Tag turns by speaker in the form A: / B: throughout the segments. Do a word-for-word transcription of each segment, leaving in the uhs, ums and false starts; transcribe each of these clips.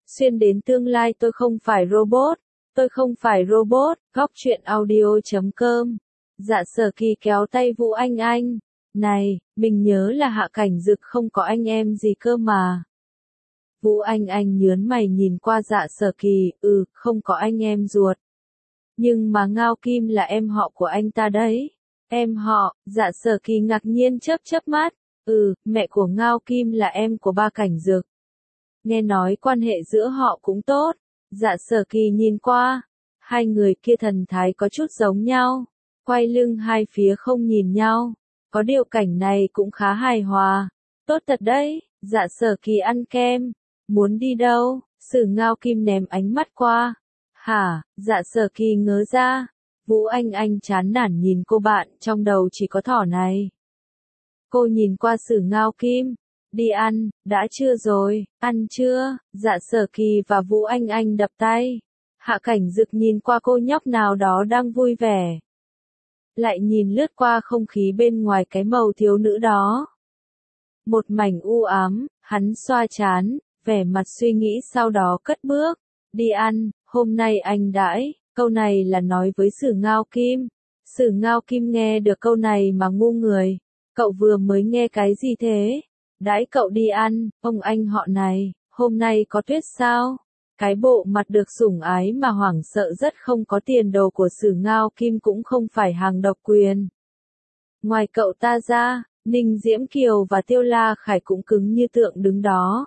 A: xuyên đến tương lai tôi không phải robot, tôi không phải robot, góc truyện audio chấm com. Dạ Sở Kỳ kéo tay Vũ Anh Anh, này, mình nhớ là Hạ Cảnh Dực không có anh em gì cơ mà. Vũ Anh Anh nhớn mày nhìn qua Dạ Sở Kỳ, ừ, không có anh em ruột. Nhưng mà Ngao Kim là em họ của anh ta đấy. Em họ, Dạ Sở Kỳ ngạc nhiên chớp chớp mắt, ừ, mẹ của Ngao Kim là em của ba Cảnh Dực. Nghe nói quan hệ giữa họ cũng tốt. Dạ Sở Kỳ nhìn qua, hai người kia thần thái có chút giống nhau, quay lưng hai phía không nhìn nhau. Có điều cảnh này cũng khá hài hòa. Tốt thật đấy, Dạ Sở Kỳ ăn kem. Muốn đi đâu? Sử Ngao Kim ném ánh mắt qua. Hả? Dạ Sở Kỳ ngớ ra. Vũ Anh Anh chán nản nhìn cô bạn, trong đầu chỉ có thỏ này. Cô nhìn qua Sử Ngao Kim. Đi ăn, đã chưa rồi, ăn chưa? Dạ Sở Kỳ và Vũ Anh Anh đập tay. Hạ Cảnh Dực nhìn qua cô nhóc nào đó đang vui vẻ. Lại nhìn lướt qua không khí bên ngoài cái màu thiếu nữ đó. Một mảnh u ám, hắn xoa trán, vẻ mặt suy nghĩ sau đó cất bước. Đi ăn, hôm nay anh đãi, câu này là nói với Sử Ngao Kim. Sử Ngao Kim nghe được câu này mà ngu người. Cậu vừa mới nghe cái gì thế? Đãi cậu đi ăn, ông anh họ này, hôm nay có tuyết sao? Cái bộ mặt được sủng ái mà hoảng sợ rất không có tiền đồ của Sử Ngao Kim cũng không phải hàng độc quyền. Ngoài cậu ta ra, Ninh Diễm Kiều và Tiêu La Khải cũng cứng như tượng đứng đó.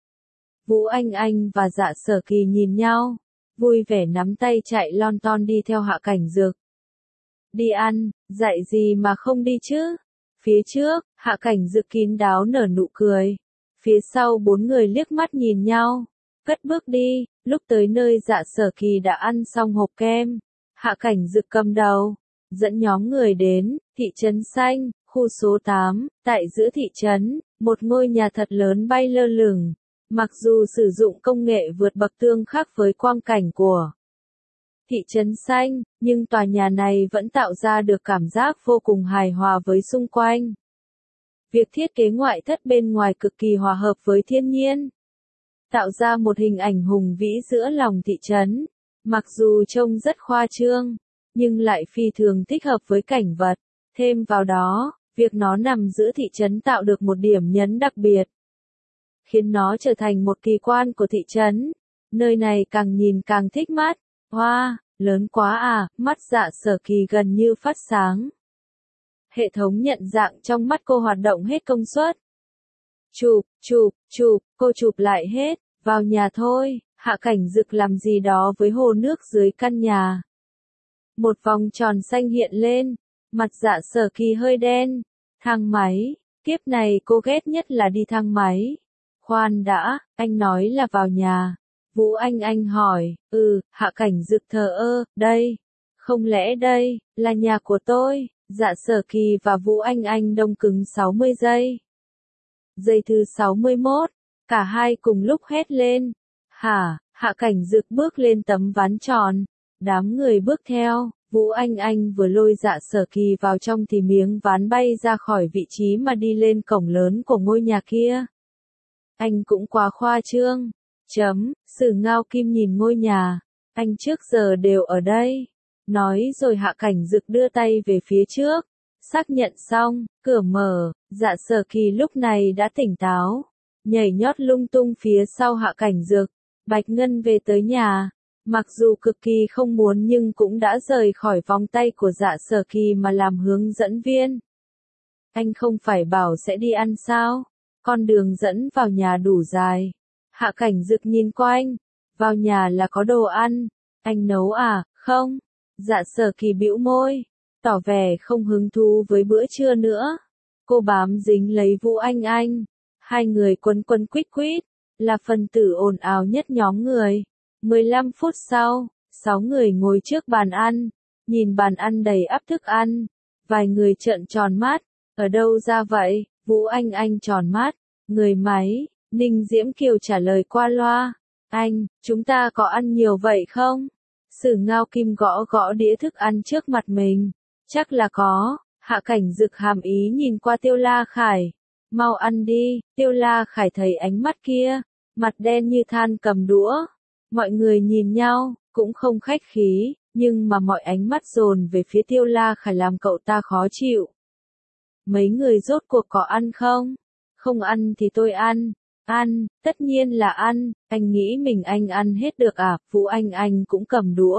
A: Vũ Anh Anh và Dạ Sở Kỳ nhìn nhau, vui vẻ nắm tay chạy lon ton đi theo Hạ Cảnh Dực. Đi ăn, dạy gì mà không đi chứ? Phía trước, Hạ Cảnh Dực kín đáo nở nụ cười. Phía sau bốn người liếc mắt nhìn nhau, cất bước đi. Lúc tới nơi Dạ Sở Kỳ đã ăn xong hộp kem. Hạ Cảnh Dực cầm đầu, dẫn nhóm người đến thị trấn xanh, khu số tám. Tại giữa thị trấn, một ngôi nhà thật lớn bay lơ lửng. Mặc dù sử dụng công nghệ vượt bậc tương khác với quang cảnh của thị trấn xanh, nhưng tòa nhà này vẫn tạo ra được cảm giác vô cùng hài hòa với xung quanh. Việc thiết kế ngoại thất bên ngoài cực kỳ hòa hợp với thiên nhiên, tạo ra một hình ảnh hùng vĩ giữa lòng thị trấn. Mặc dù trông rất khoa trương, nhưng lại phi thường thích hợp với cảnh vật. Thêm vào đó, việc nó nằm giữa thị trấn tạo được một điểm nhấn đặc biệt, khiến nó trở thành một kỳ quan của thị trấn. Nơi này càng nhìn càng thích mắt. Hoa, wow, lớn quá à, mắt Dạ Sở Kỳ gần như phát sáng. Hệ thống nhận dạng trong mắt cô hoạt động hết công suất. Chụp, chụp, chụp, cô chụp lại hết, vào nhà thôi. Hạ Cảnh Dực làm gì đó với hồ nước dưới căn nhà. Một vòng tròn xanh hiện lên, mặt Dạ Sở Kỳ hơi đen. Thang máy, kiếp này cô ghét nhất là đi thang máy. Khoan đã, anh nói là vào nhà. Vũ Anh Anh hỏi, ừ, Hạ Cảnh Dực thờ ơ, đây. Không lẽ đây, là nhà của tôi? Dạ Sở Kỳ và Vũ Anh Anh đông cứng sáu mươi giây. Giây thứ sáu mươi mốt, cả hai cùng lúc hét lên. Hả, Hạ Cảnh Dực bước lên tấm ván tròn. Đám người bước theo, Vũ Anh Anh vừa lôi Dạ Sở Kỳ vào trong thì miếng ván bay ra khỏi vị trí mà đi lên cổng lớn của ngôi nhà kia. Anh cũng quá khoa trương. Chấm, Sử Ngao Kim nhìn ngôi nhà. Anh trước giờ đều ở đây. Nói rồi Hạ Cảnh Dực đưa tay về phía trước. Xác nhận xong, cửa mở, Dạ Sở Kỳ lúc này đã tỉnh táo. Nhảy nhót lung tung phía sau Hạ Cảnh Dực. Bạch Ngân về tới nhà. Mặc dù cực kỳ không muốn nhưng cũng đã rời khỏi vòng tay của Dạ Sở Kỳ mà làm hướng dẫn viên. Anh không phải bảo sẽ đi ăn sao? Con đường dẫn vào nhà đủ dài. Hạ Cảnh Dực nhìn quanh. Vào nhà là có đồ ăn. Anh nấu à? Không. Dạ Sở Kỳ bĩu môi, tỏ vẻ không hứng thú với bữa trưa nữa. Cô bám dính lấy Vũ Anh Anh. Hai người quấn quấn quýt quýt, là phần tử ồn ào nhất nhóm người. mười lăm phút sau, sáu người ngồi trước bàn ăn, nhìn bàn ăn đầy ắp thức ăn. Vài người trợn tròn mắt, ở đâu ra vậy? Vũ Anh Anh tròn mắt, người máy. Ninh Diễm Kiều trả lời qua loa. Anh, chúng ta có ăn nhiều vậy không? Sử Ngao Kim gõ gõ đĩa thức ăn trước mặt mình. Chắc là có. Hạ Cảnh Dực hàm ý nhìn qua Tiêu La Khải. Mau ăn đi. Tiêu La Khải thấy ánh mắt kia, mặt đen như than cầm đũa. Mọi người nhìn nhau, cũng không khách khí, nhưng mà mọi ánh mắt dồn về phía Tiêu La Khải làm cậu ta khó chịu. Mấy người rốt cuộc có ăn không? Không ăn thì tôi ăn. Ăn, tất nhiên là ăn, anh nghĩ mình anh ăn hết được à? Vũ Anh Anh cũng cầm đũa.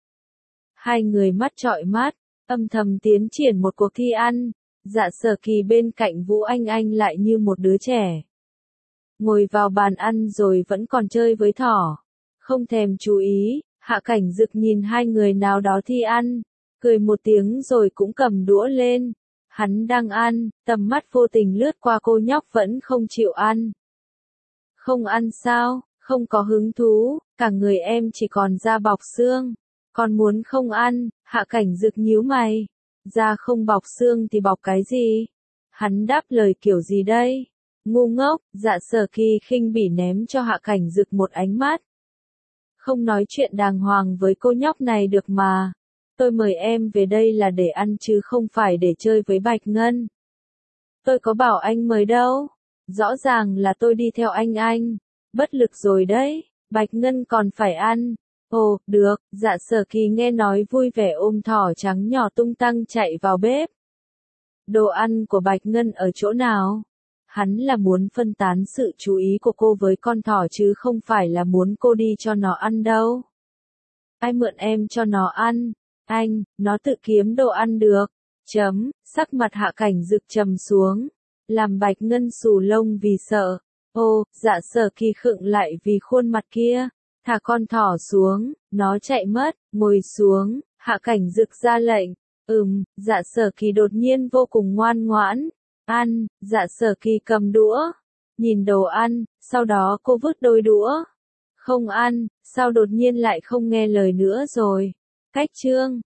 A: Hai người mắt trọi mắt, âm thầm tiến triển một cuộc thi ăn. Dạ Sở Kỳ bên cạnh Vũ Anh Anh lại như một đứa trẻ. Ngồi vào bàn ăn rồi vẫn còn chơi với thỏ. Không thèm chú ý, Hạ Cảnh Dực nhìn hai người nào đó thi ăn, cười một tiếng rồi cũng cầm đũa lên. Hắn đang ăn, tầm mắt vô tình lướt qua cô nhóc vẫn không chịu ăn. Không ăn sao, không có hứng thú, cả người em chỉ còn da bọc xương. Còn muốn không ăn, Hạ Cảnh Dực nhíu mày. Da không bọc xương thì bọc cái gì? Hắn đáp lời kiểu gì đây? Ngu ngốc, Dạ Sở Kỳ khinh bỉ ném cho Hạ Cảnh Dực một ánh mắt. Không nói chuyện đàng hoàng với cô nhóc này được mà. Tôi mời em về đây là để ăn chứ không phải để chơi với Bạch Ngân. Tôi có bảo anh mời đâu. Rõ ràng là tôi đi theo anh anh. Bất lực rồi đấy, Bạch Ngân còn phải ăn. Ồ, được, Dạ Sở Kỳ nghe nói vui vẻ ôm thỏ trắng nhỏ tung tăng chạy vào bếp. Đồ ăn của Bạch Ngân ở chỗ nào? Hắn là muốn phân tán sự chú ý của cô với con thỏ chứ không phải là muốn cô đi cho nó ăn đâu. Ai mượn em cho nó ăn? Anh, nó tự kiếm đồ ăn được. Chấm, sắc mặt Hạ Cảnh Dực trầm xuống. Làm Bạch Ngân xù lông vì sợ. Ô, Dạ Sở Kỳ khựng lại vì khuôn mặt kia. Thả con thỏ xuống, nó chạy mất, ngồi xuống, Hạ Cảnh Dực ra lệnh. Ừm, Dạ Sở Kỳ đột nhiên vô cùng ngoan ngoãn. Ăn, Dạ Sở Kỳ cầm đũa. Nhìn đồ ăn, sau đó cô vứt đôi đũa. Không ăn, sao đột nhiên lại không nghe lời nữa rồi. Cách chương.